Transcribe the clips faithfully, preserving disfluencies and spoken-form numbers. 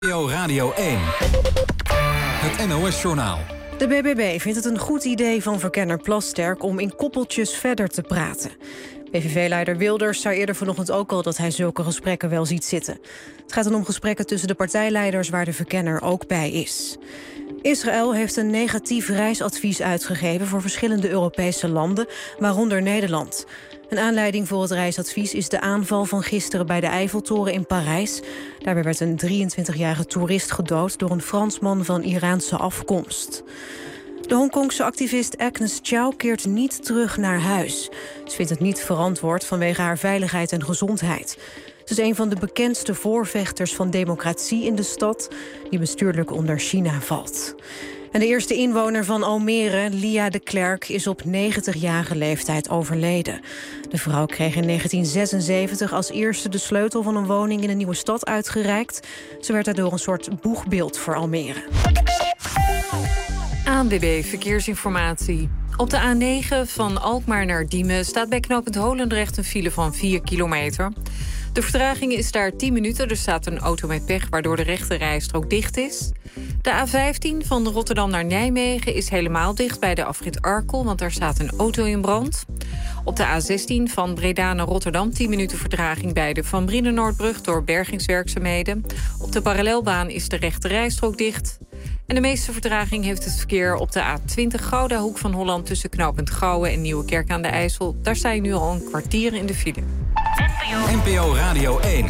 N P O Radio één. Het N O S-journaal. De B B B vindt het een goed idee van verkenner Plasterk om in koppeltjes verder te praten. B V V-leider Wilders zei eerder vanochtend ook al dat hij zulke gesprekken wel ziet zitten. Het gaat dan om gesprekken tussen de partijleiders waar de verkenner ook bij is. Israël heeft een negatief reisadvies uitgegeven voor verschillende Europese landen, waaronder Nederland. Een aanleiding voor het reisadvies is de aanval van gisteren bij de Eiffeltoren in Parijs. Daarbij werd een drieëntwintigjarige toerist gedood door een Fransman van Iraanse afkomst. De Hongkongse activist Agnes Chow keert niet terug naar huis. Ze vindt het niet verantwoord vanwege haar veiligheid en gezondheid. Ze is een van de bekendste voorvechters van democratie in de stad, die bestuurlijk onder China valt. En de eerste inwoner van Almere, Lia de Klerk, is op negentigjarige leeftijd overleden. De vrouw kreeg in negentien zesenzeventig als eerste de sleutel van een woning in een nieuwe stad uitgereikt. Ze werd daardoor een soort boegbeeld voor Almere. A N B B Verkeersinformatie. Op de A negen van Alkmaar naar Diemen staat bij knooppunt Holendrecht een file van vier kilometer. De vertraging is daar tien minuten. Er staat een auto met pech waardoor de rechte rijstrook dicht is. De A vijftien van Rotterdam naar Nijmegen is helemaal dicht bij de afrit Arkel, want daar staat een auto in brand. Op de A zestien van Breda naar Rotterdam tien minuten vertraging bij de Van Brienenoordbrug door bergingswerkzaamheden. Op de parallelbaan is de rechte rijstrook dicht. En de meeste vertraging heeft het verkeer op de A twintig Gouda Hoek van Holland tussen knooppunt Gouwen en Nieuwekerk aan de IJssel. Daar sta je nu al een kwartier in de file. N P O Radio één.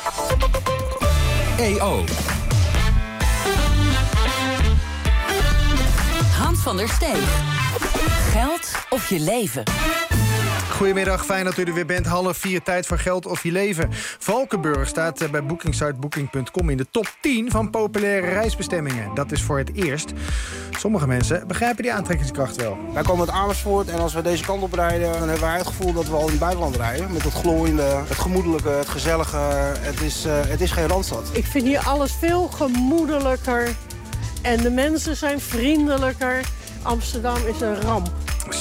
E O. Hans van der Steeg. Geld of je leven? Goedemiddag, fijn dat u er weer bent. Half vier, tijd voor geld of je leven. Valkenburg staat bij bookingsite booking punt com in de top tien van populaire reisbestemmingen. Dat is voor het eerst. Sommige mensen begrijpen die aantrekkingskracht wel. Wij komen uit Amersfoort en als we deze kant op rijden, dan hebben wij het gevoel dat we al in het buitenland rijden. Met het glooiende, het gemoedelijke, het gezellige. Het is, uh, het is geen Randstad. Ik vind hier alles veel gemoedelijker en de mensen zijn vriendelijker. Amsterdam is een ramp.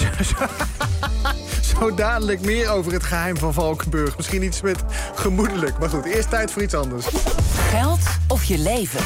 Zo dadelijk meer over het geheim van Valkenburg. Misschien iets met gemoedelijk. Maar goed, eerst tijd voor iets anders. Geld of je leven?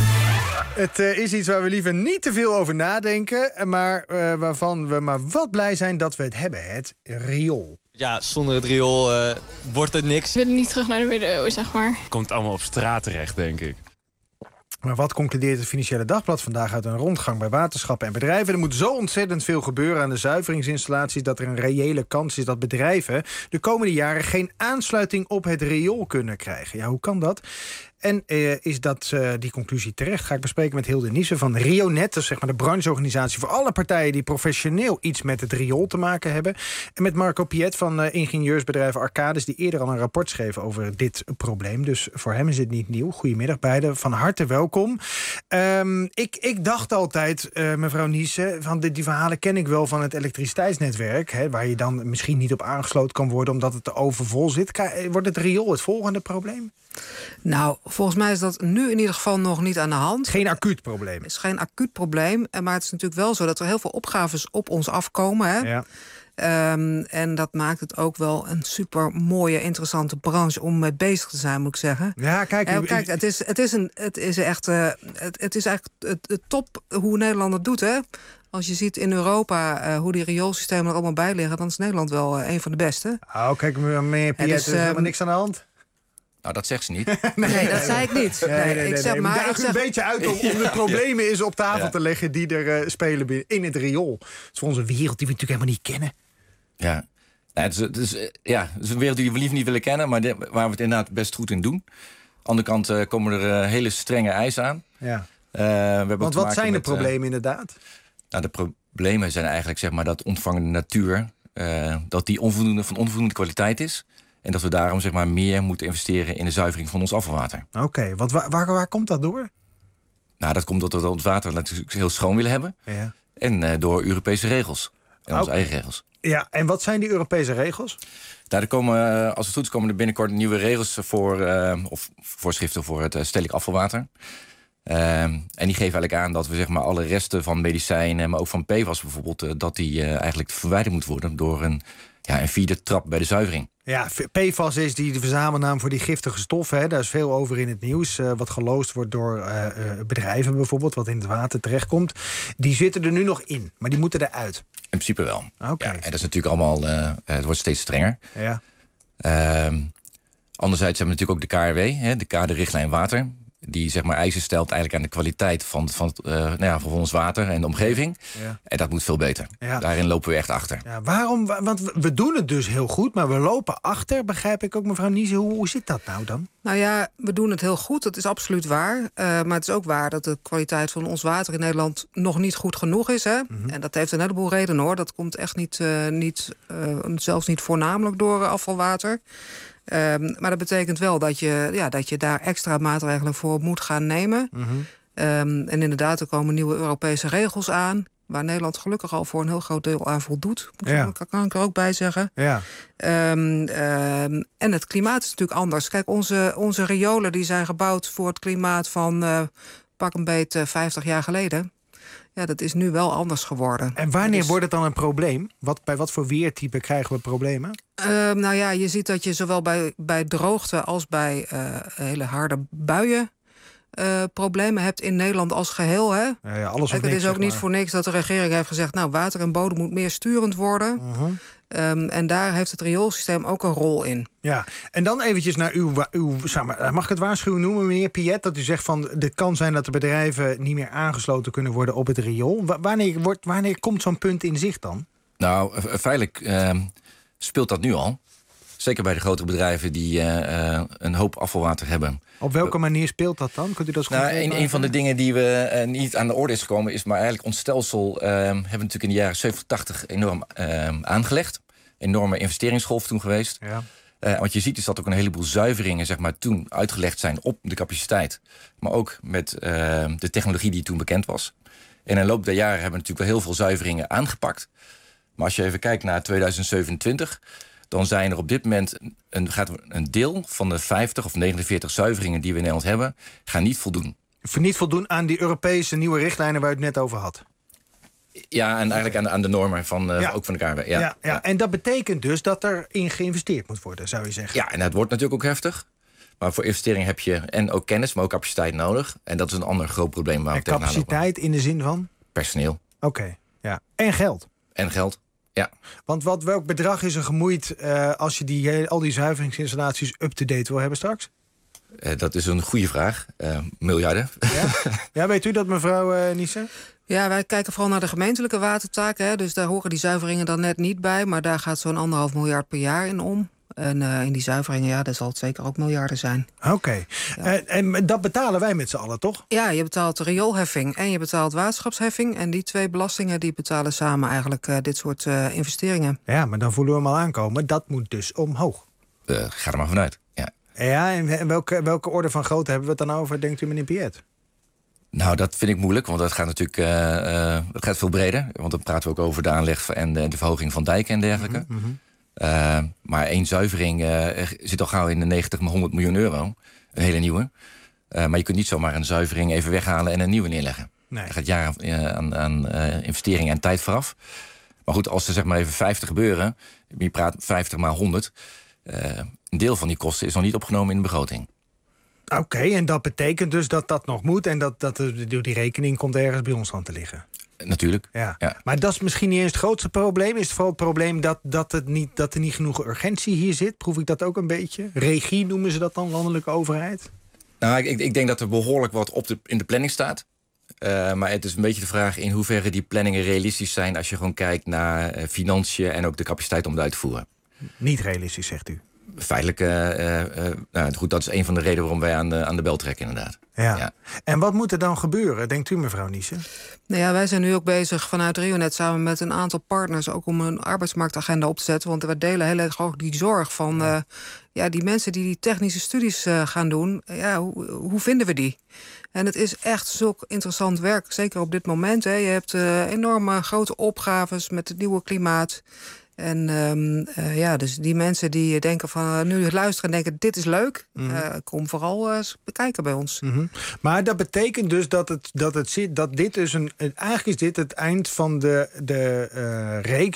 Het uh, is iets waar we liever niet te veel over nadenken, maar uh, waarvan we maar wat blij zijn dat we het hebben. Het riool. Ja, zonder het riool uh, wordt het niks. We willen niet terug naar de middeleeuwen, zeg maar. Komt allemaal op straat terecht, denk ik. Maar wat concludeert het Financiële Dagblad vandaag uit een rondgang bij waterschappen en bedrijven? Er moet zo ontzettend veel gebeuren aan de zuiveringsinstallaties dat er een reële kans is dat bedrijven de komende jaren geen aansluiting op het riool kunnen krijgen. Ja, hoe kan dat? En uh, is dat uh, die conclusie terecht? Ga ik bespreken met Hilde Niessen van Rionet, dus zeg maar de brancheorganisatie voor alle partijen die professioneel iets met het riool te maken hebben. En met Marco Piet van uh, ingenieursbedrijf Arcadis, die eerder al een rapport schreef over dit probleem. Dus voor hem is het niet nieuw. Goedemiddag beiden, van harte welkom. Um, ik, ik dacht altijd, uh, mevrouw Niessen, van die, die verhalen ken ik wel van het elektriciteitsnetwerk, hè, waar je dan misschien niet op aangesloten kan worden omdat het te overvol zit. Wordt het riool het volgende probleem? Nou, volgens mij is dat nu in ieder geval nog niet aan de hand. Geen acuut probleem. Het is geen acuut probleem, maar het is natuurlijk wel zo dat er heel veel opgaves op ons afkomen. Hè? Ja. Um, en dat maakt het ook wel een super mooie, interessante branche om mee bezig te zijn, moet ik zeggen. Ja, kijk, uh, kijk het, is, het, is een, het is echt uh, het, het is eigenlijk het, het top hoe Nederland het doet, hè? Als je ziet in Europa uh, hoe die rioolsystemen er allemaal bij liggen, dan is Nederland wel uh, een van de beste. Oh, kijk, meneer Piet, er is helemaal um, niks aan de hand. Nou, dat zegt ze niet. nee, nee, dat zei ik niet. Nee, nee, nee, ik zeg nee. maar, daag ik zeg... een beetje uit om, om de problemen eens op tafel ja. te leggen die er uh, spelen in het riool. Het is voor onze wereld die we natuurlijk helemaal niet kennen. Ja, nou, het, is, het, is, ja het is een wereld die we liever niet willen kennen, maar de, waar we het inderdaad best goed in doen. Aan de andere kant uh, komen er uh, hele strenge eisen aan. Ja. Uh, we hebben Want wat zijn de met, problemen uh, inderdaad? Nou, de problemen zijn eigenlijk zeg maar dat ontvangende natuur, uh, dat die onvoldoende, van onvoldoende kwaliteit is. En dat we daarom zeg maar, meer moeten investeren in de zuivering van ons afvalwater. Oké, okay, want waar, waar, waar komt dat door? Nou, dat komt doordat we het water natuurlijk heel schoon willen hebben. Ja. En uh, door Europese regels. En onze okay. eigen regels. Ja, en wat zijn die Europese regels? Daar komen, uh, als het goed is, komen er binnenkort nieuwe regels voor, uh, of voorschriften voor het uh, stedelijk afvalwater. Uh, en die geven eigenlijk aan dat we zeg maar, alle resten van medicijnen, maar ook van P F A S bijvoorbeeld, uh, dat die uh, eigenlijk verwijderd moet worden door een Ja, en vierde, trap bij de zuivering. Ja, P F A S is die de verzamelnaam voor die giftige stoffen. Hè. Daar is veel over in het nieuws. Uh, wat geloosd wordt door uh, uh, bedrijven bijvoorbeeld, wat in het water terechtkomt. Die zitten er nu nog in, maar die moeten eruit. In principe wel. Oké. Okay. Ja, en dat is natuurlijk allemaal, uh, het wordt steeds strenger. Ja. Uh, anderzijds hebben we natuurlijk ook de K R W, hè, de kaderrichtlijn water. Die zeg maar eisen stelt eigenlijk aan de kwaliteit van, van, uh, nou ja, van ons water en de omgeving. Ja. En dat moet veel beter. Ja. Daarin lopen we echt achter. Ja, waarom? Want we doen het dus heel goed, maar we lopen achter. Begrijp ik ook, mevrouw Niese. Hoe, hoe zit dat nou dan? Nou ja, we doen het heel goed. Dat is absoluut waar. Uh, maar het is ook waar dat de kwaliteit van ons water in Nederland nog niet goed genoeg is. Hè? Mm-hmm. En dat heeft een heleboel redenen, hoor. Dat komt echt niet, uh, niet uh, zelfs niet voornamelijk door uh, afvalwater. Um, maar dat betekent wel dat je, ja, dat je daar extra maatregelen voor moet gaan nemen. Mm-hmm. Um, en inderdaad, er komen nieuwe Europese regels aan, waar Nederland gelukkig al voor een heel groot deel aan voldoet. Ja. Dat kan ik er ook bij zeggen. Ja. Um, um, en het klimaat is natuurlijk anders. Kijk, onze, onze riolen die zijn gebouwd voor het klimaat van uh, pak een beet uh, vijftig jaar geleden. Ja, dat is nu wel anders geworden. En wanneer dus... wordt het dan een probleem? Wat, bij wat voor weertype krijgen we problemen? Uh, nou ja, je ziet dat je zowel bij, bij droogte als bij uh, hele harde buien Uh, problemen hebt in Nederland als geheel. Hè? Ja, ja, alles Kijk, niks, het is ook zeg niet maar. voor niks dat de regering heeft gezegd, nou, water en bodem moet meer sturend worden. Uh-huh. Um, en daar heeft het rioolsysteem ook een rol in. Ja, en dan eventjes naar uw, uw mag ik het waarschuwen noemen, meneer Piet, dat u zegt van, het kan zijn dat de bedrijven niet meer aangesloten kunnen worden op het riool. W- wanneer, wordt, wanneer komt zo'n punt in zicht dan? Nou, feitelijk uh, speelt dat nu al. Zeker bij de grotere bedrijven die uh, uh, een hoop afvalwater hebben. Op welke manier speelt dat dan? Kunt u dat eens nou, een, een van de dingen die we uh, niet aan de orde is gekomen is, maar eigenlijk ons stelsel uh, hebben we natuurlijk in de jaren zeventig, tachtig enorm uh, aangelegd. Enorme investeringsgolf toen geweest. Ja. Uh, wat je ziet is dat ook een heleboel zuiveringen zeg maar, toen uitgelegd zijn op de capaciteit. Maar ook met uh, de technologie die toen bekend was. En in de loop der jaren hebben we natuurlijk wel heel veel zuiveringen aangepakt. Maar als je even kijkt naar tweeduizend zevenentwintig... dan zijn er op dit moment een, gaat een deel van de vijftig of negenenveertig zuiveringen die we in Nederland hebben, gaan niet voldoen. Niet voldoen aan die Europese nieuwe richtlijnen waar u het net over had. Ja, en eigenlijk aan de, aan de normen van, uh, ja. ook van de K R W. Ja, ja, ja. ja. En dat betekent dus dat er in geïnvesteerd moet worden, zou je zeggen. Ja, en het wordt natuurlijk ook heftig. Maar voor investering heb je en ook kennis, maar ook capaciteit nodig. En dat is een ander groot probleem waar we tegenaan lopen. Capaciteit in de zin van? Personeel. Oké, okay, ja. En geld. En geld. Ja. Want wat, welk bedrag is er gemoeid uh, als je die, al die zuiveringsinstallaties up-to-date wil hebben straks? Uh, dat is een goede vraag. Uh, miljarden. Ja? Ja, weet u dat, mevrouw uh, Niese? Ja, wij kijken vooral naar de gemeentelijke watertaken. Hè, dus daar horen die zuiveringen dan net niet bij. Maar daar gaat zo'n anderhalf miljard per jaar in om. En uh, in die zuiveringen, ja, daar zal het zeker ook miljarden zijn. Oké. Okay. Ja. Uh, en dat betalen wij met z'n allen, toch? Ja, je betaalt de rioolheffing en je betaalt waterschapsheffing. En die twee belastingen die betalen samen eigenlijk uh, dit soort uh, investeringen. Ja, maar dan voelen we hem al aankomen. Dat moet dus omhoog. Uh, ga er maar vanuit, ja. Ja, en welke, welke orde van grootte hebben we het dan over, denkt u, meneer Piet? Nou, dat vind ik moeilijk, want dat gaat natuurlijk uh, uh, dat gaat veel breder. Want dan praten we ook over de aanleg en de, de verhoging van dijken en dergelijke. Mm-hmm. Uh, maar één zuivering uh, zit al gauw in de negentig, honderd miljoen euro. Een hele nieuwe. Uh, maar je kunt niet zomaar een zuivering even weghalen en een nieuwe neerleggen. Nee. Er gaat jaren uh, aan, aan uh, investeringen en tijd vooraf. Maar goed, als er zeg maar even vijftig gebeuren, je praat vijftig maal honderd... Uh, een deel van die kosten is nog niet opgenomen in de begroting. Oké, okay, en dat betekent dus dat dat nog moet en dat, dat de, die rekening komt ergens bij ons aan te liggen. Natuurlijk. Ja. Ja. Maar dat is misschien niet eens het grootste probleem. Is het vooral het probleem dat, dat, het niet, dat er niet genoeg urgentie hier zit? Proef ik dat ook een beetje? Regie noemen ze dat dan, landelijke overheid? Nou, ik, ik denk dat er behoorlijk wat op de, in de planning staat. Uh, maar het is een beetje de vraag in hoeverre die planningen realistisch zijn als je gewoon kijkt naar uh, financiën en ook de capaciteit om het uit te voeren. Niet realistisch, zegt u? Feitelijk, uh, uh, nou goed, dat is een van de redenen waarom wij aan de, aan de bel trekken, inderdaad. Ja. Ja. En wat moet er dan gebeuren, denkt u, mevrouw Niese? Nou ja, wij zijn nu ook bezig vanuit Rionet samen met een aantal partners ook om een arbeidsmarktagenda op te zetten. Want we delen heel erg ook die zorg van uh, ja, die mensen die die technische studies uh, gaan doen. Ja, hoe, hoe vinden we die? En het is echt zulk interessant werk, zeker op dit moment. Hè. Je hebt uh, enorme grote opgaves met het nieuwe klimaat. En um, uh, ja, dus die mensen die denken van uh, nu luisteren en denken dit is leuk, mm-hmm. uh, kom vooral uh, bekijken bij ons. Mm-hmm. Maar dat betekent dus dat het dat het zit dat dit dus een eigenlijk is dit het eind van de de uh, reeks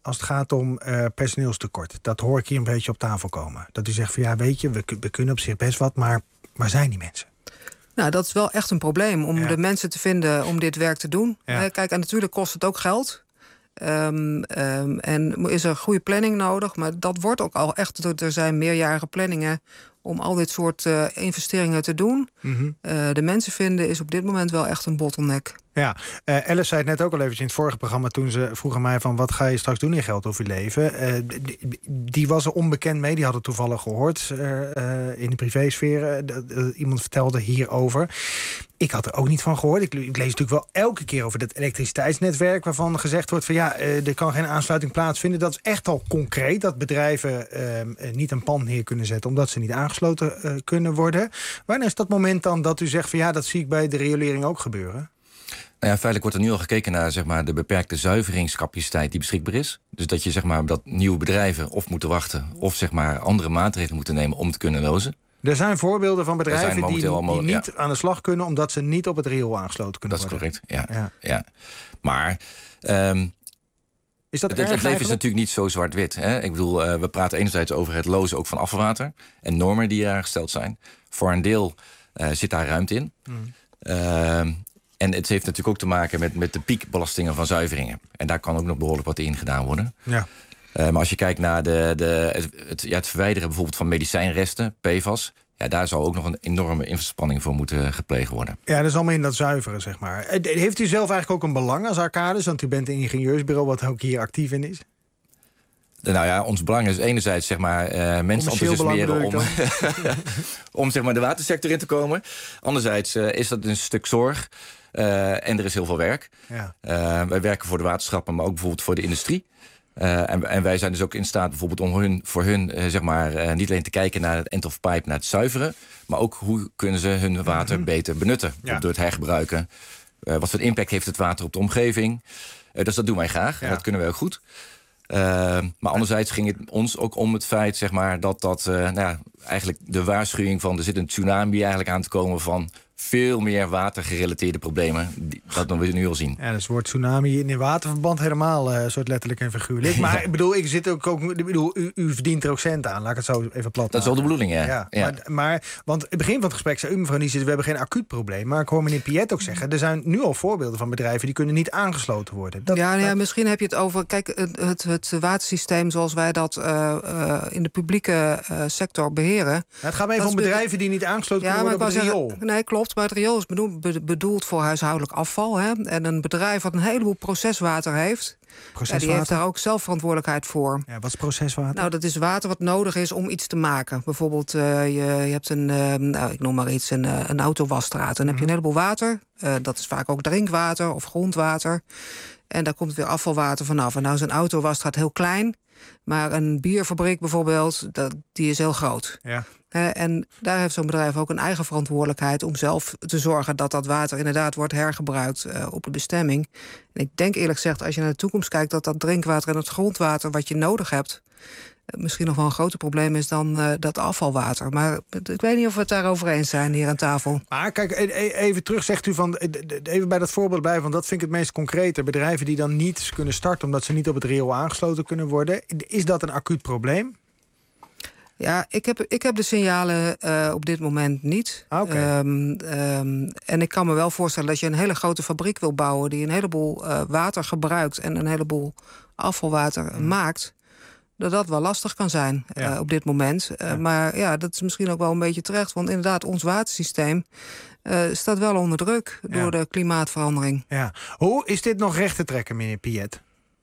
als het gaat om uh, personeelstekort? Dat hoor ik hier een beetje op tafel komen. Dat u zegt van ja, weet je, we, we kunnen op zich best wat, maar waar zijn die mensen? Nou, dat is wel echt een probleem om ja. de mensen te vinden om dit werk te doen. Ja. Kijk, en natuurlijk kost het ook geld. Um, um, en is er goede planning nodig, maar dat wordt ook al echt. Er zijn meerjarige planningen om al dit soort uh, investeringen te doen. Mm-hmm. Uh, de mensen vinden is op dit moment wel echt een bottleneck. Ja, uh, Alice zei het net ook al eventjes in het vorige programma toen ze vroeg aan mij van wat ga je straks doen in Geld of je leven. Uh, die, die was er onbekend mee, die had het toevallig gehoord uh, uh, in de privésfeer. Uh, uh, iemand vertelde hierover. Ik had er ook niet van gehoord. Ik, ik lees natuurlijk wel elke keer over het elektriciteitsnetwerk waarvan gezegd wordt van ja, uh, er kan geen aansluiting plaatsvinden. Dat is echt al concreet dat bedrijven uh, niet een pand neer kunnen zetten omdat ze niet aangesloten uh, kunnen worden. Wanneer is dat moment dan dat u zegt van ja, dat zie ik bij de riolering ook gebeuren? Nou ja, feitelijk wordt er nu al gekeken naar zeg maar, de beperkte zuiveringscapaciteit die beschikbaar is. Dus dat je zeg maar, dat nieuwe bedrijven of moeten wachten of zeg maar, andere maatregelen moeten nemen om te kunnen lozen. Er zijn voorbeelden van bedrijven die, die allemaal, niet ja. aan de slag kunnen omdat ze niet op het riool aangesloten kunnen dat worden. Dat is correct, ja. ja. ja. Maar um, is dat het, het leven is natuurlijk niet zo zwart-wit. Hè? Ik bedoel, uh, we praten enerzijds over het lozen ook van afvalwater en normen die daar gesteld zijn. Voor een deel uh, zit daar ruimte in. Mm. Uh, En het heeft natuurlijk ook te maken met, met de piekbelastingen van zuiveringen. En daar kan ook nog behoorlijk wat in gedaan worden. Ja. Uh, maar als je kijkt naar de, de, het, het, ja, het verwijderen bijvoorbeeld van medicijnresten, P F A S... Ja, daar zou ook nog een enorme inspanning voor moeten gepleegd worden. Ja, dat is allemaal in dat zuiveren, zeg maar. Heeft u zelf eigenlijk ook een belang als Arcadis? Want u bent een ingenieursbureau wat ook hier actief in is. Nou ja, ons belang is enerzijds zeg maar, uh, mensen enthousiasmeren om, om zeg maar, de watersector in te komen. Anderzijds uh, is dat een stuk zorg. Uh, en er is heel veel werk. Ja. Uh, wij werken voor de waterschappen, maar ook bijvoorbeeld voor de industrie. Uh, en, en wij zijn dus ook in staat bijvoorbeeld om hun, voor hun uh, zeg maar, uh, niet alleen te kijken naar het end of pipe, naar het zuiveren, maar ook hoe kunnen ze hun water mm-hmm. beter benutten. Ja. Door het hergebruiken. Uh, wat voor impact heeft het water op de omgeving? Uh, dus dat doen wij graag. Ja. En dat kunnen wij ook goed. Uh, maar anderzijds ging het ons ook om het feit zeg maar, dat dat uh, nou ja, eigenlijk de waarschuwing van er zit een tsunami eigenlijk aan te komen van veel meer watergerelateerde problemen. Die, dat dan we nu al zien. Ja, dus het woord tsunami in waterverband helemaal uh, soort letterlijk en figuurlijk. Maar ik bedoel, ik zit ook, ook ik bedoel, u, u verdient er ook cent aan. Laat ik het zo even plat Dat is wel de bedoeling, ja. ja, ja. Maar, maar, want het begin van het gesprek zei u, mevrouw Nies, we hebben geen acuut probleem. Maar ik hoor meneer Piet ook zeggen, er zijn nu al voorbeelden van bedrijven die kunnen niet aangesloten worden. Dat, ja, nou ja, dat... misschien heb je het over, kijk, het, het, het watersysteem zoals wij dat uh, uh, in de publieke uh, sector beheren. Ja, het gaat even om bedrijven die niet aangesloten ja, kunnen worden op het riool. Zeggen, nee, klopt, maar het riool is bedoeld bedoeld voor huishoudelijk afval. Hè? En een bedrijf wat een heleboel proceswater heeft, proceswater? Ja, die heeft daar ook zelf verantwoordelijkheid voor. Ja, wat is proceswater? Nou, dat is water wat nodig is om iets te maken. Bijvoorbeeld, uh, je, je hebt een, uh, nou, ik noem maar iets, een, uh, een autowasstraat. Dan heb je een heleboel water. Uh, dat is vaak ook drinkwater of grondwater. En daar komt weer afvalwater vanaf. En nou is een autowasstraat heel klein. Maar een bierfabriek bijvoorbeeld, dat, die is heel groot. Ja. Uh, en daar heeft zo'n bedrijf ook een eigen verantwoordelijkheid om zelf te zorgen dat dat water inderdaad wordt hergebruikt uh, op de bestemming. En ik denk eerlijk gezegd, als je naar de toekomst kijkt, dat dat drinkwater en het grondwater wat je nodig hebt, uh, misschien nog wel een groter probleem is dan uh, dat afvalwater. Maar ik weet niet of we het daarover eens zijn hier aan tafel. Maar kijk, even terug zegt u van, even bij dat voorbeeld blijven, want dat vind ik het meest concrete. Bedrijven die dan niet kunnen starten omdat ze niet op het riool aangesloten kunnen worden. Is dat een acuut probleem? Ja, ik heb, ik heb de signalen uh, op dit moment niet. Okay. Um, um, en ik kan me wel voorstellen dat je een hele grote fabriek wil bouwen die een heleboel uh, water gebruikt en een heleboel afvalwater mm. maakt. Dat dat wel lastig kan zijn ja. uh, op dit moment. Uh, ja. Maar ja, dat is misschien ook wel een beetje terecht. Want inderdaad, ons watersysteem uh, staat wel onder druk door ja. de klimaatverandering. Ja. Hoe is dit nog recht te trekken, meneer Piet?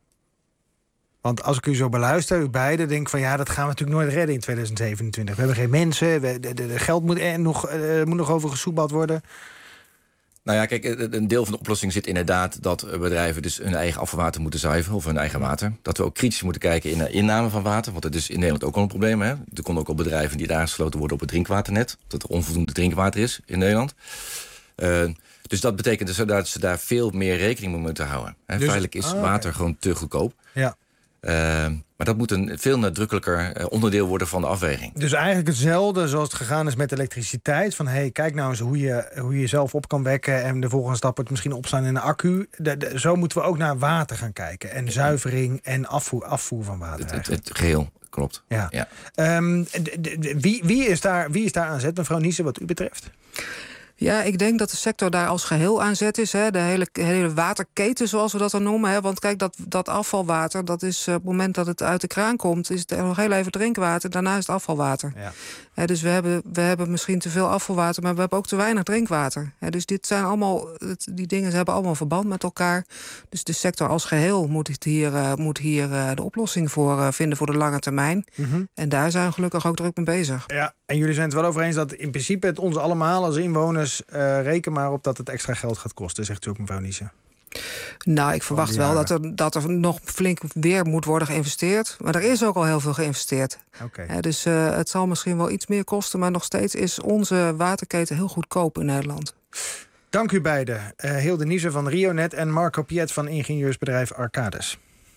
Want als ik u zo beluister, u beiden, denk ik van ja, dat gaan we natuurlijk nooit redden in tweeduizend zevenentwintig. We hebben geen mensen, we, de, de, de geld moet er nog, uh, moet nog over gesoepeld worden. Nou ja, kijk, een deel van de oplossing zit inderdaad dat bedrijven dus hun eigen afvalwater moeten zuiveren of hun eigen water. Dat we ook kritisch moeten kijken in de inname van water, want dat is in Nederland ook al een probleem. Hè? Er komen ook al bedrijven die aangesloten worden op het drinkwaternet, dat er onvoldoende drinkwater is in Nederland. Uh, dus dat betekent dus dat ze daar veel meer rekening mee moeten houden. Hè? Dus, Feitelijk is ah, water okay. gewoon te goedkoop. Ja. Uh, maar dat moet een veel nadrukkelijker uh, onderdeel worden van de afweging. Dus eigenlijk hetzelfde zoals het gegaan is met elektriciteit. Van hey, kijk nou eens hoe je, hoe je jezelf op kan wekken. En de volgende stap wordt misschien opslaan in een accu. De, de, zo moeten we ook naar water gaan kijken. En zuivering en afvoer, afvoer van water. Het, het, het geheel, klopt. Ja. Ja. Um, de, de, de, wie, wie, is daar, wie is daar aan zet, mevrouw Niesen, wat u betreft? Ja, ik denk dat de sector daar als geheel aan zet is. Hè. De hele, hele waterketen, zoals we dat dan noemen. Hè. Want kijk, dat, dat afvalwater, dat is op het moment dat het uit de kraan komt, is het nog heel even drinkwater. Daarna is het afvalwater. Ja. Hè, dus we hebben, we hebben misschien te veel afvalwater, maar we hebben ook te weinig drinkwater. Hè, dus dit zijn allemaal, die dingen ze hebben allemaal verband met elkaar. Dus de sector als geheel moet hier, uh, moet hier uh, de oplossing voor uh, vinden voor de lange termijn. Mm-hmm. En daar zijn we gelukkig ook druk mee bezig. Ja, en jullie zijn het wel over eens dat in principe het ons allemaal als inwoners Uh, reken maar op dat het extra geld gaat kosten, zegt u ook, mevrouw Niesen. Nou, ik verwacht wel dat er, dat er nog flink weer moet worden geïnvesteerd. Maar er is ook al heel veel geïnvesteerd. Okay. Ja, dus uh, het zal misschien wel iets meer kosten, maar nog steeds is onze waterketen heel goedkoop in Nederland. Dank u beiden. Uh, Hilde Niesen van Rionet en Marco Piet van ingenieursbedrijf Arcadis.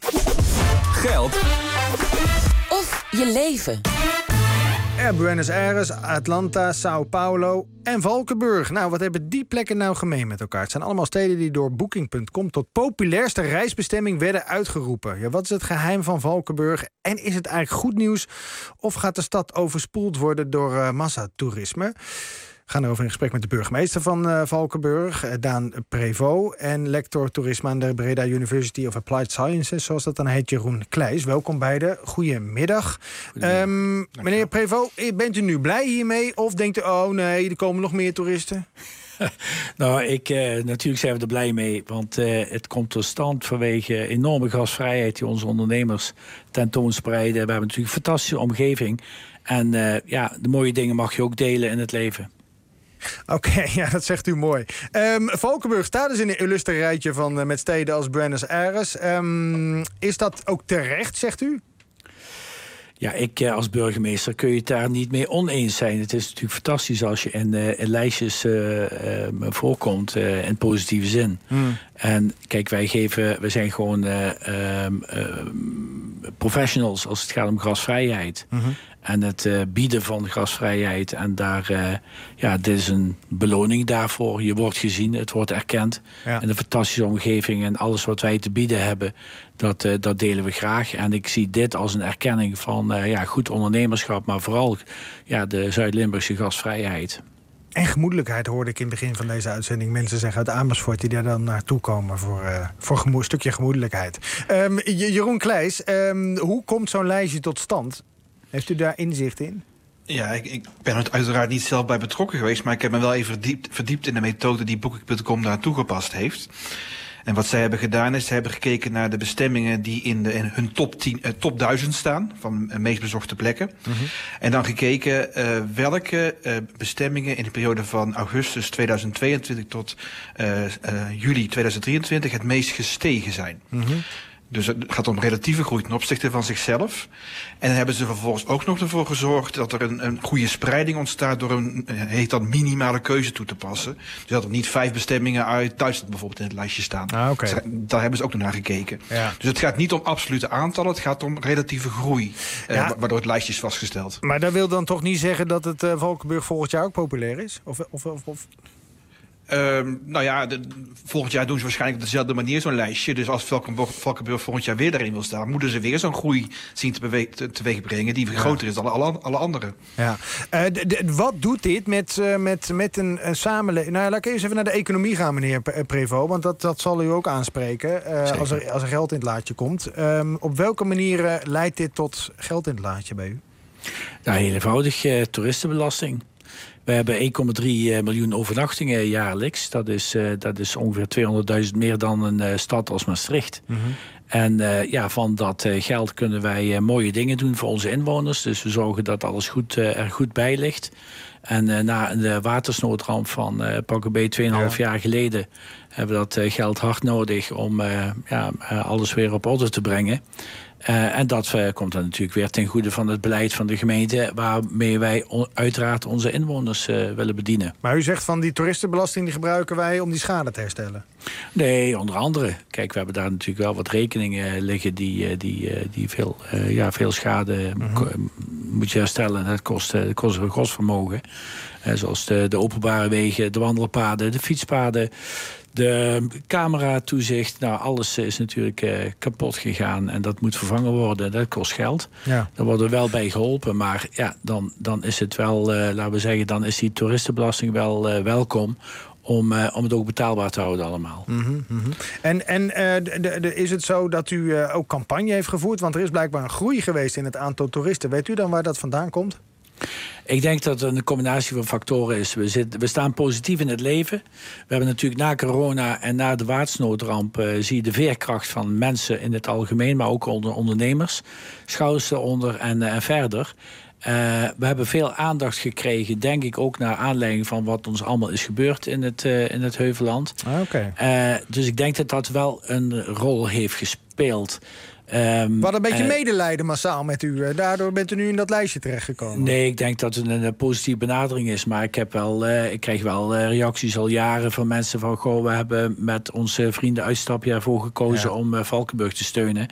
Geld of je leven. Er Buenos Aires, Atlanta, Sao Paulo en Valkenburg. Nou, wat hebben die plekken nou gemeen met elkaar? Het zijn allemaal steden die door Booking punt com tot populairste reisbestemming werden uitgeroepen. Ja, wat is het geheim van Valkenburg? En is het eigenlijk goed nieuws? Of gaat de stad overspoeld worden door uh, massatoerisme? We gaan erover in gesprek met de burgemeester van uh, Valkenburg, uh, Daan Prévost, en lector toerisme aan de Breda University of Applied Sciences, zoals dat dan heet, Jeroen Kleijs. Welkom beiden. Goedemiddag. Um, meneer Prévost, bent u nu blij hiermee? Of denkt u, oh nee, er komen nog meer toeristen? Nou, ik, uh, natuurlijk zijn we er blij mee, want uh, het komt tot stand vanwege enorme gastvrijheid die onze ondernemers tentoonspreiden. We hebben natuurlijk een fantastische omgeving. En uh, ja, de mooie dingen mag je ook delen in het leven. Oké, okay, ja, dat zegt u mooi. Um, Valkenburg staat dus in een illustre rijtje van, uh, met steden als Buenos Aires. Um, is dat ook terecht, zegt u? Ja, ik als burgemeester kun je het daar niet mee oneens zijn. Het is natuurlijk fantastisch als je in, uh, in lijstjes uh, uh, voorkomt uh, in positieve zin. Hmm. En kijk, wij geven, we zijn gewoon uh, uh, uh, professionals als het gaat om gasvrijheid. Mm-hmm. En het uh, bieden van gasvrijheid. En daar, uh, ja, dit is een beloning daarvoor. Je wordt gezien, het wordt erkend. Ja. En een fantastische omgeving en alles wat wij te bieden hebben, dat, uh, dat delen we graag. En ik zie dit als een erkenning van uh, ja, goed ondernemerschap, maar vooral ja, de Zuid-Limburgse gasvrijheid. En gemoedelijkheid hoorde ik in het begin van deze uitzending mensen zeggen uit Amersfoort die daar dan naartoe komen voor, uh, voor gemo- een stukje gemoedelijkheid. Um, Jeroen Kleijs, um, hoe komt zo'n lijstje tot stand? Heeft u daar inzicht in? Ja, ik, ik ben er uiteraard niet zelf bij betrokken geweest, maar ik heb me wel even verdiept, verdiept in de methode die Booking punt com daar toegepast heeft. En wat zij hebben gedaan is, ze hebben gekeken naar de bestemmingen die in, de, in hun top, tien, uh, top duizend staan, van uh, meest bezochte plekken. Mm-hmm. En dan gekeken uh, welke uh, bestemmingen in de periode van augustus tweeduizend tweeëntwintig tot uh, uh, juli tweeduizend drieëntwintig het meest gestegen zijn. Mm-hmm. Dus het gaat om relatieve groei ten opzichte van zichzelf. En dan hebben ze vervolgens ook nog ervoor gezorgd dat er een, een goede spreiding ontstaat door een, heet dat, minimale keuze toe te passen. Dus dat er niet vijf bestemmingen uit Duitsland bijvoorbeeld in het lijstje staan. Ah, okay. Dus daar hebben ze ook nog naar gekeken. Ja. Dus het gaat niet om absolute aantallen, het gaat om relatieve groei. Ja. Eh, waardoor het lijstje is vastgesteld. Maar dat wil dan toch niet zeggen dat het uh, Valkenburg volgend jaar ook populair is? Of... of, of, of... Um, nou ja, de, volgend jaar doen ze waarschijnlijk op dezelfde manier zo'n lijstje. Dus als Valkenburg, Valkenburg volgend jaar weer daarin wil staan, moeten ze weer zo'n groei zien te bewe- te, teweeg brengen die ja. groter is dan alle, alle anderen. Ja. Uh, de, de, wat doet dit met, uh, met, met een, een samenleving? Nou, laat ik eens even naar de economie gaan, meneer Prévost, want dat, dat zal u ook aanspreken uh, als, er, als er geld in het laadje komt. Um, op welke manier uh, leidt dit tot geld in het laadje bij u? Nou, heel eenvoudig, uh, toeristenbelasting. We hebben één komma drie miljoen overnachtingen jaarlijks. Dat is, uh, dat is ongeveer tweehonderdduizend meer dan een uh, stad als Maastricht. Mm-hmm. En uh, ja, van dat uh, geld kunnen wij uh, mooie dingen doen voor onze inwoners. Dus we zorgen dat alles goed, uh, er goed bij ligt. En uh, na de watersnoodramp van uh, pakken bij tweeënhalf ja. jaar geleden hebben we dat uh, geld hard nodig om uh, ja, uh, alles weer op orde te brengen. Uh, en dat uh, komt dan natuurlijk weer ten goede van het beleid van de gemeente, waarmee wij on- uiteraard onze inwoners uh, willen bedienen. Maar u zegt van die toeristenbelasting die gebruiken wij om die schade te herstellen? Nee, onder andere. Kijk, we hebben daar natuurlijk wel wat rekeningen liggen die, die, die veel, uh, ja, veel schade mm-hmm. ko- moet je herstellen. Dat kost, dat kost een kostvermogen. Uh, zoals de, de openbare wegen, de wandelpaden, de fietspaden. De cameratoezicht, nou alles is natuurlijk uh, kapot gegaan en dat moet vervangen worden. Dat kost geld. Ja. Daar worden we wel bij geholpen, maar ja, dan, dan is het wel, uh, laten we zeggen, dan is die toeristenbelasting wel uh, welkom. Om, uh, om het ook betaalbaar te houden allemaal. Mm-hmm, mm-hmm. En, en uh, de, de, de, is het zo dat u uh, ook campagne heeft gevoerd? Want er is blijkbaar een groei geweest in het aantal toeristen. Weet u dan waar dat vandaan komt? Ik denk dat het een combinatie van factoren is. We, zitten, we staan positief in het leven. We hebben natuurlijk na corona en na de watersnoodramp Uh, zie je de veerkracht van mensen in het algemeen, maar ook onder ondernemers. Schouders eronder en, uh, en verder. Uh, we hebben veel aandacht gekregen, denk ik ook naar aanleiding van wat ons allemaal is gebeurd in het, uh, in het Heuvelland. Ah, okay. uh, dus ik denk dat dat wel een rol heeft gespeeld. Um, We hadden een beetje uh, medelijden massaal met u. Daardoor bent u nu in dat lijstje terechtgekomen. Nee, ik denk dat het een, een positieve benadering is. Maar ik, heb wel, uh, ik krijg wel uh, reacties al jaren van mensen van goh, we hebben met onze vrienden Uitstapje ervoor gekozen ja. om uh, Valkenburg te steunen.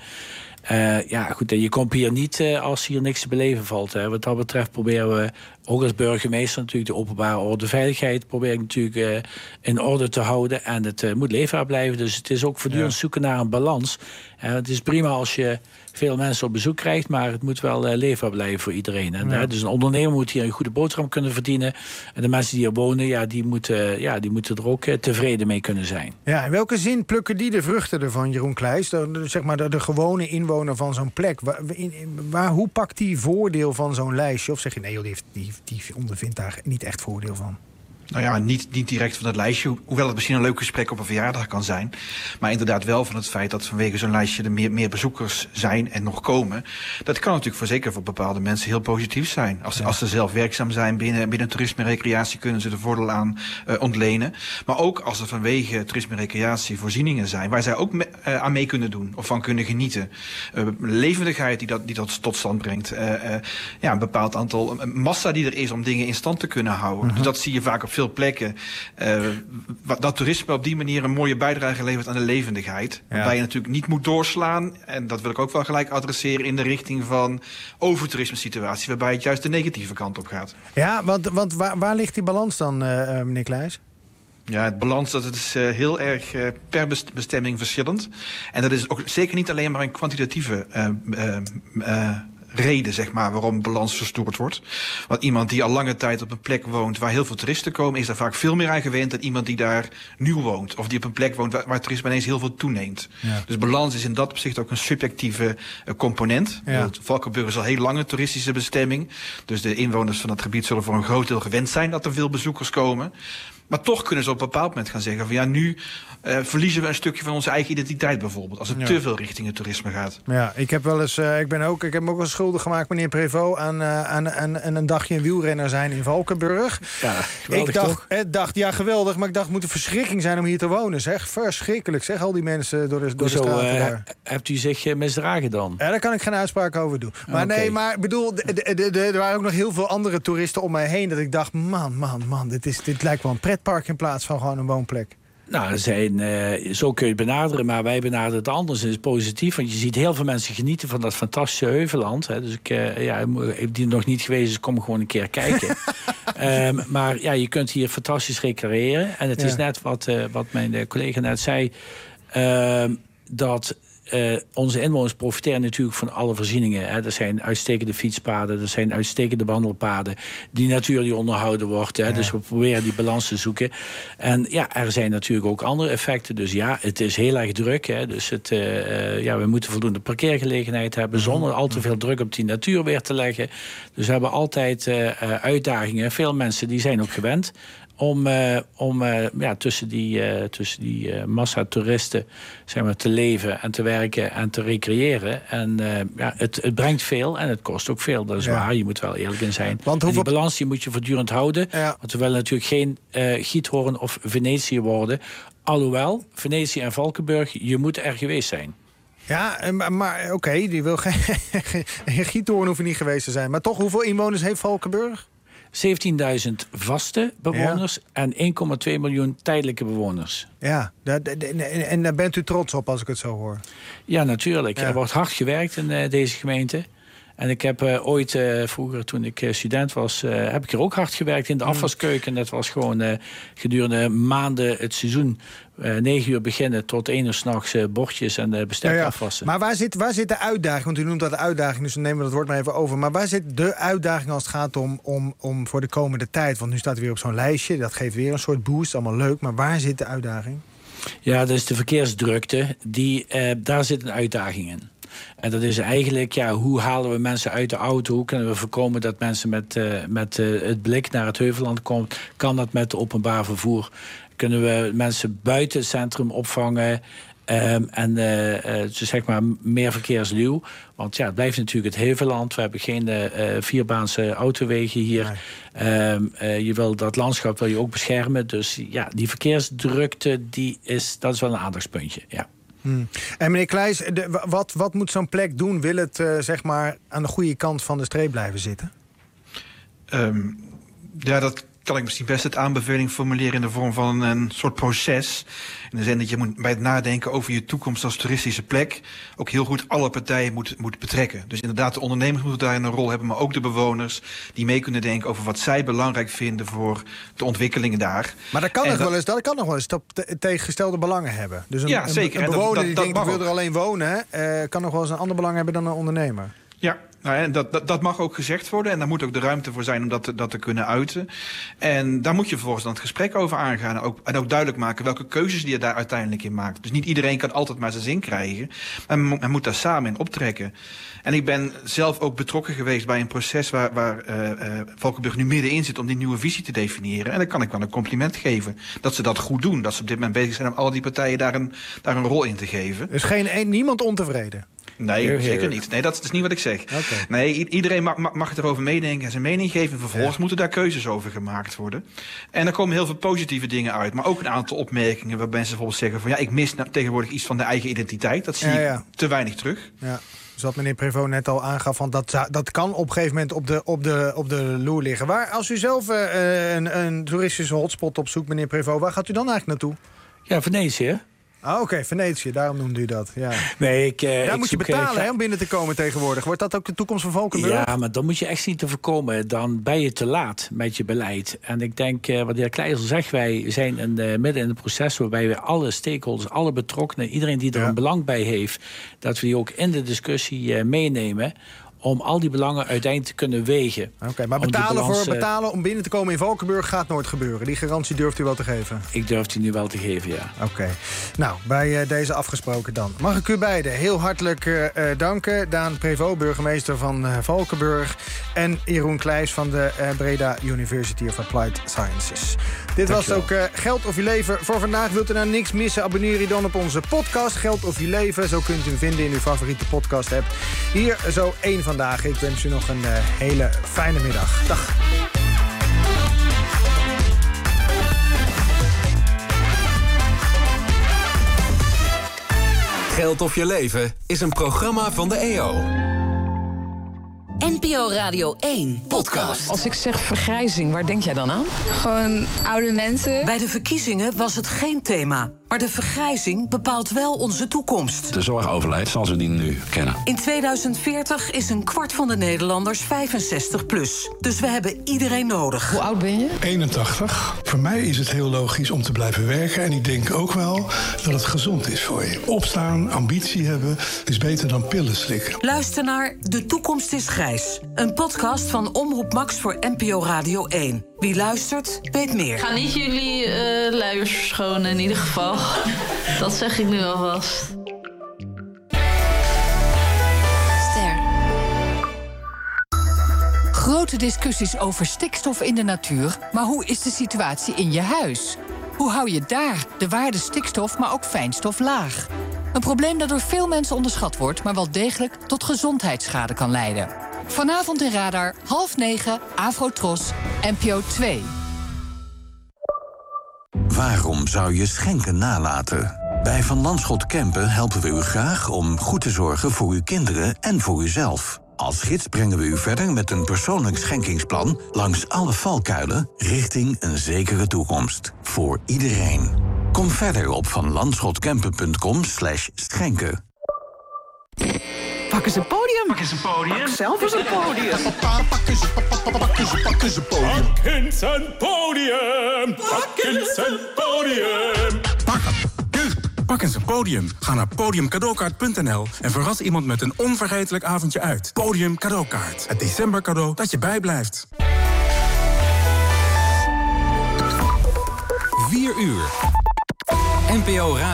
Uh, ja, goed, je komt hier niet uh, als hier niks te beleven valt. Hè. Wat dat betreft proberen we, ook als burgemeester natuurlijk, de openbare orde, veiligheid probeer ik natuurlijk uh, in orde te houden. En het uh, moet leefbaar blijven. Dus het is ook voortdurend ja. zoeken naar een balans. Uh, het is prima als je veel mensen op bezoek krijgt, maar het moet wel uh, leefbaar blijven voor iedereen. En, ja. uh, dus een ondernemer moet hier een goede boterham kunnen verdienen. En de mensen die hier wonen, ja, die, moeten, ja, die moeten er ook uh, tevreden mee kunnen zijn. Ja, in welke zin plukken die de vruchten ervan, Jeroen Kleijs? De, de, zeg maar de, de gewone inwoner van zo'n plek. Waar, in, waar, hoe pakt die voordeel van zo'n lijstje? Of zeg je, nee joh, die, heeft, die, die ondervindt daar niet echt voordeel van? Nou ja, niet, niet direct van het lijstje. Hoewel het misschien een leuk gesprek op een verjaardag kan zijn. Maar inderdaad wel van het feit dat vanwege zo'n lijstje er meer, meer bezoekers zijn en nog komen. Dat kan natuurlijk voor zeker voor bepaalde mensen heel positief zijn. Als, ja. als ze zelf werkzaam zijn binnen, binnen toerisme en recreatie kunnen ze er voordeel aan uh, ontlenen. Maar ook als er vanwege toerisme en recreatie voorzieningen zijn waar zij ook me, uh, aan mee kunnen doen of van kunnen genieten. Uh, levendigheid die dat, die dat tot stand brengt. Uh, uh, ja, een bepaald aantal uh, massa die er is om dingen in stand te kunnen houden. Uh-huh. Dus dat zie je vaak op veel plekken. Uh, dat toerisme op die manier een mooie bijdrage levert aan de levendigheid. Ja. Waarbij je natuurlijk niet moet doorslaan. En dat wil ik ook wel gelijk adresseren in de richting van overtoerisme situaties. Waarbij het juist de negatieve kant op gaat. Ja, want, want waar, waar ligt die balans dan, uh, meneer Kleijs? Ja, het balans dat het is uh, heel erg uh, per bestemming verschillend. En dat is ook zeker niet alleen maar een kwantitatieve Uh, uh, uh, reden, zeg maar, waarom balans verstoord wordt. Want iemand die al lange tijd op een plek woont waar heel veel toeristen komen, is daar vaak veel meer aan gewend dan iemand die daar nieuw woont. Of die op een plek woont waar, waar toerisme ineens heel veel toeneemt. Ja. Dus balans is in dat opzicht ook een subjectieve uh, component. Ja. Valkenburg is al heel lang een toeristische bestemming. Dus de inwoners van dat gebied zullen voor een groot deel gewend zijn dat er veel bezoekers komen. Maar toch kunnen ze op een bepaald moment gaan zeggen van ja, nu uh, verliezen we een stukje van onze eigen identiteit bijvoorbeeld. Als het ja. te veel richting het toerisme gaat. Ja, ik heb wel eens, uh, ik ben ook, ik heb me ook wel schuldig gemaakt, meneer Prévost, aan, uh, aan, aan, aan een dagje een wielrenner zijn in Valkenburg. Ja, ik dacht, eh, dacht, ja geweldig, maar ik dacht, het moet een verschrikking zijn om hier te wonen. Zeg, verschrikkelijk, zeg, al die mensen door de, door de straten uh, daar. Hebt u zich uh, misdragen dan? Ja, daar kan ik geen uitspraak over doen. Maar okay. nee, maar ik bedoel, de, de, de, de, er waren ook nog heel veel andere toeristen om mij heen dat ik dacht, man, man, man, dit, is, dit lijkt wel een pretpark in plaats van gewoon een woonplek. Nou, zijn, uh, zo kun je het benaderen, maar wij benaderen het anders. Het is positief, want je ziet heel veel mensen genieten van dat fantastische Heuvelland. Hè. Dus ik, uh, ja, die nog niet geweest is, kom gewoon een keer kijken. um, maar ja, je kunt hier fantastisch recreëren. En het ja. is net wat, uh, wat mijn collega net zei, uh, dat Uh, onze inwoners profiteren natuurlijk van alle voorzieningen. Hè. Er zijn uitstekende fietspaden, er zijn uitstekende wandelpaden. Die natuurlijk onderhouden wordt. Hè. Ja. Dus we proberen die balans te zoeken. En ja, er zijn natuurlijk ook andere effecten. Dus ja, het is heel erg druk. Hè. Dus het, uh, ja, we moeten voldoende parkeergelegenheid hebben zonder al te veel druk op die natuur weer te leggen. Dus we hebben altijd uh, uitdagingen. Veel mensen die zijn ook gewend om, uh, om uh, ja, tussen die, uh, tussen die uh, massa toeristen zeg maar, te leven en te werken en te recreëren. En uh, ja, het, het brengt veel en het kost ook veel. Dat is ja. waar, je moet wel eerlijk in zijn. Want hoeveel... die balans die moet je voortdurend houden. Ja. Want we willen natuurlijk geen uh, Giethoorn of Venetië worden. Alhoewel, Venetië en Valkenburg, je moet er geweest zijn. Ja, maar, maar oké, okay, die wil geen, geen Giethoorn hoeven niet geweest te zijn. Maar toch, hoeveel inwoners heeft Valkenburg? zeventienduizend vaste bewoners ja. en één komma twee miljoen tijdelijke bewoners. Ja, en daar bent u trots op als ik het zo hoor? Ja, natuurlijk. Ja. Er wordt hard gewerkt in uh, deze gemeente. En ik heb uh, ooit, uh, vroeger toen ik uh, student was, uh, heb ik er ook hard gewerkt in de afwaskeuken. Dat was gewoon uh, gedurende maanden het seizoen. Uh, negen uur beginnen tot één uur 's nachts uh, bordjes en uh, bestek ja, ja. afwassen. Maar waar zit, waar zit de uitdaging? Want u noemt dat de uitdaging, dus dan nemen we dat woord maar even over. Maar waar zit de uitdaging als het gaat om, om, om voor de komende tijd? Want nu staat u weer op zo'n lijstje, dat geeft weer een soort boost, allemaal leuk. Maar waar zit de uitdaging? Ja, dat is de verkeersdrukte. Die, uh, daar zit een uitdaging in. En dat is eigenlijk, ja, hoe halen we mensen uit de auto? Hoe kunnen we voorkomen dat mensen met, uh, met uh, het blik naar het Heuvelland komen? Kan dat met openbaar vervoer? Kunnen we mensen buiten het centrum opvangen? Um, en uh, uh, dus zeg maar meer verkeersluw. Want ja, het blijft natuurlijk het Heuvelland. We hebben geen uh, vierbaanse autowegen hier. Nee. Um, uh, je wil dat landschap wil je ook beschermen. Dus ja, die verkeersdrukte, die is, dat is wel een aandachtspuntje, ja. Hmm. En meneer Kleijs, de, wat, wat moet zo'n plek doen? Wil het uh, zeg maar aan de goede kant van de streep blijven zitten? Um, ja, dat kan ik misschien best het aanbeveling formuleren in de vorm van een soort proces. In de zin dat je moet bij het nadenken over je toekomst als toeristische plek ook heel goed alle partijen moet, moet betrekken. Dus inderdaad, de ondernemers moeten daarin een rol hebben, maar ook de bewoners die mee kunnen denken over wat zij belangrijk vinden voor de ontwikkelingen daar. Maar dat kan, nog, dat, wel eens, dat kan nog wel eens te, tegengestelde belangen hebben. Dus een, ja, zeker. een, een bewoner dat, die dat, denkt, dat ik wil er alleen wonen, uh, kan nog wel eens een ander belang hebben dan een ondernemer. Ja, nou, en dat, dat, dat mag ook gezegd worden. En daar moet ook de ruimte voor zijn om dat te, dat te kunnen uiten. En daar moet je vervolgens dan het gesprek over aangaan. En ook, en ook duidelijk maken welke keuzes die je daar uiteindelijk in maakt. Dus niet iedereen kan altijd maar zijn zin krijgen. Maar men, men moet daar samen in optrekken. En ik ben zelf ook betrokken geweest bij een proces waar, waar uh, uh, Valkenburg nu middenin zit om die nieuwe visie te definiëren. En dan kan ik wel een compliment geven dat ze dat goed doen. Dat ze op dit moment bezig zijn om al die partijen daar een, daar een rol in te geven. Dus geen een, niemand ontevreden? Nee, heer, heer. zeker niet. Nee, dat is niet wat ik zeg. Okay. Nee, i- iedereen mag, mag, mag erover meedenken en zijn mening geven. En vervolgens ja. moeten daar keuzes over gemaakt worden. En er komen heel veel positieve dingen uit. Maar ook een aantal opmerkingen waar mensen bijvoorbeeld zeggen van ja, ik mis nou tegenwoordig iets van de eigen identiteit. Dat zie ja, ja. ik te weinig terug. Ja. Dus wat meneer Prévost net al aangaf, van dat, dat kan op een gegeven moment op de, op de, op de loer liggen. Waar, als u zelf uh, een, een toeristische hotspot opzoekt, meneer Prévost, waar gaat u dan eigenlijk naartoe? Ja, Venetië. Ah, oké, okay, Venetië, daarom noemde u dat. Ja. Nee, ik, uh, Daar ik moet je betalen uh, hè, om binnen te komen tegenwoordig. Wordt dat ook de toekomst van Valkenburg? Ja, maar dan moet je echt niet te voorkomen. Dan ben je te laat met je beleid. En ik denk, uh, wat de heer Kleijs zegt, wij zijn in de, midden in het proces waarbij we alle stakeholders, alle betrokkenen, iedereen die er ja. een belang bij heeft, dat we die ook in de discussie uh, meenemen. Om al die belangen uiteindelijk te kunnen wegen. Oké, okay, maar betalen, balans, voor, betalen om binnen te komen in Valkenburg gaat nooit gebeuren. Die garantie durft u wel te geven? Ik durf die nu wel te geven, ja. Oké. Okay. Nou, bij uh, deze afgesproken dan. Mag ik u beiden heel hartelijk uh, danken. Daan Prévost, burgemeester van uh, Valkenburg. En Jeroen Kleijs van de uh, Breda University of Applied Sciences. Dit Dank was ook uh, Geld of Je Leven voor vandaag. Wilt u nou niks missen? Abonneer je dan op onze podcast Geld of Je Leven. Zo kunt u hem vinden in uw favoriete podcast app. Hier zo één vandaag. Ik wens u nog een uh, hele fijne middag. Dag. Geld of Je Leven is een programma van de E O. N P O Radio één podcast. Als ik zeg vergrijzing, waar denk jij dan aan? Gewoon oude mensen. Bij de verkiezingen was het geen thema. Maar de vergrijzing bepaalt wel onze toekomst. De zorg overlijdt zoals we die nu kennen. In tweeduizend veertig is een kwart van de Nederlanders vijfenzestig plus. Dus we hebben iedereen nodig. Hoe oud ben je? eenentachtig. Voor mij is het heel logisch om te blijven werken. En ik denk ook wel dat het gezond is voor je. Opstaan, ambitie hebben, is beter dan pillen slikken. Luister naar De Toekomst is Grijs. Een podcast van Omroep Max voor N P O Radio één. Wie luistert, weet meer. Ga niet jullie uh, luiers verschonen in ieder geval. Dat zeg ik nu alvast. Grote discussies over stikstof in de natuur, maar hoe is de situatie in je huis? Hoe hou je daar de waarde stikstof, maar ook fijnstof laag? Een probleem dat door veel mensen onderschat wordt, maar wel degelijk tot gezondheidsschade kan leiden. Vanavond in Radar, half negen, Afrotros, N P O twee. Waarom zou je schenken nalaten? Bij Van Lanschot Kempen helpen we u graag om goed te zorgen voor uw kinderen en voor uzelf. Als gids brengen we u verder met een persoonlijk schenkingsplan langs alle valkuilen richting een zekere toekomst. Voor iedereen. Kom verder op vanlandschotkampen.com slash schenken. Pak eens een podium. Pak eens een podium. Pak zelf eens een podium. Pak eens een podium. Pak eens een podium. Pak eens een podium. Pak hem. Pak eens een podium. Ga naar podium cadeaukaart punt n l en verras iemand met een onvergetelijk avondje uit. Podium Cadeaukaart. Het december cadeau dat je bijblijft. vier uur. N P O Radio.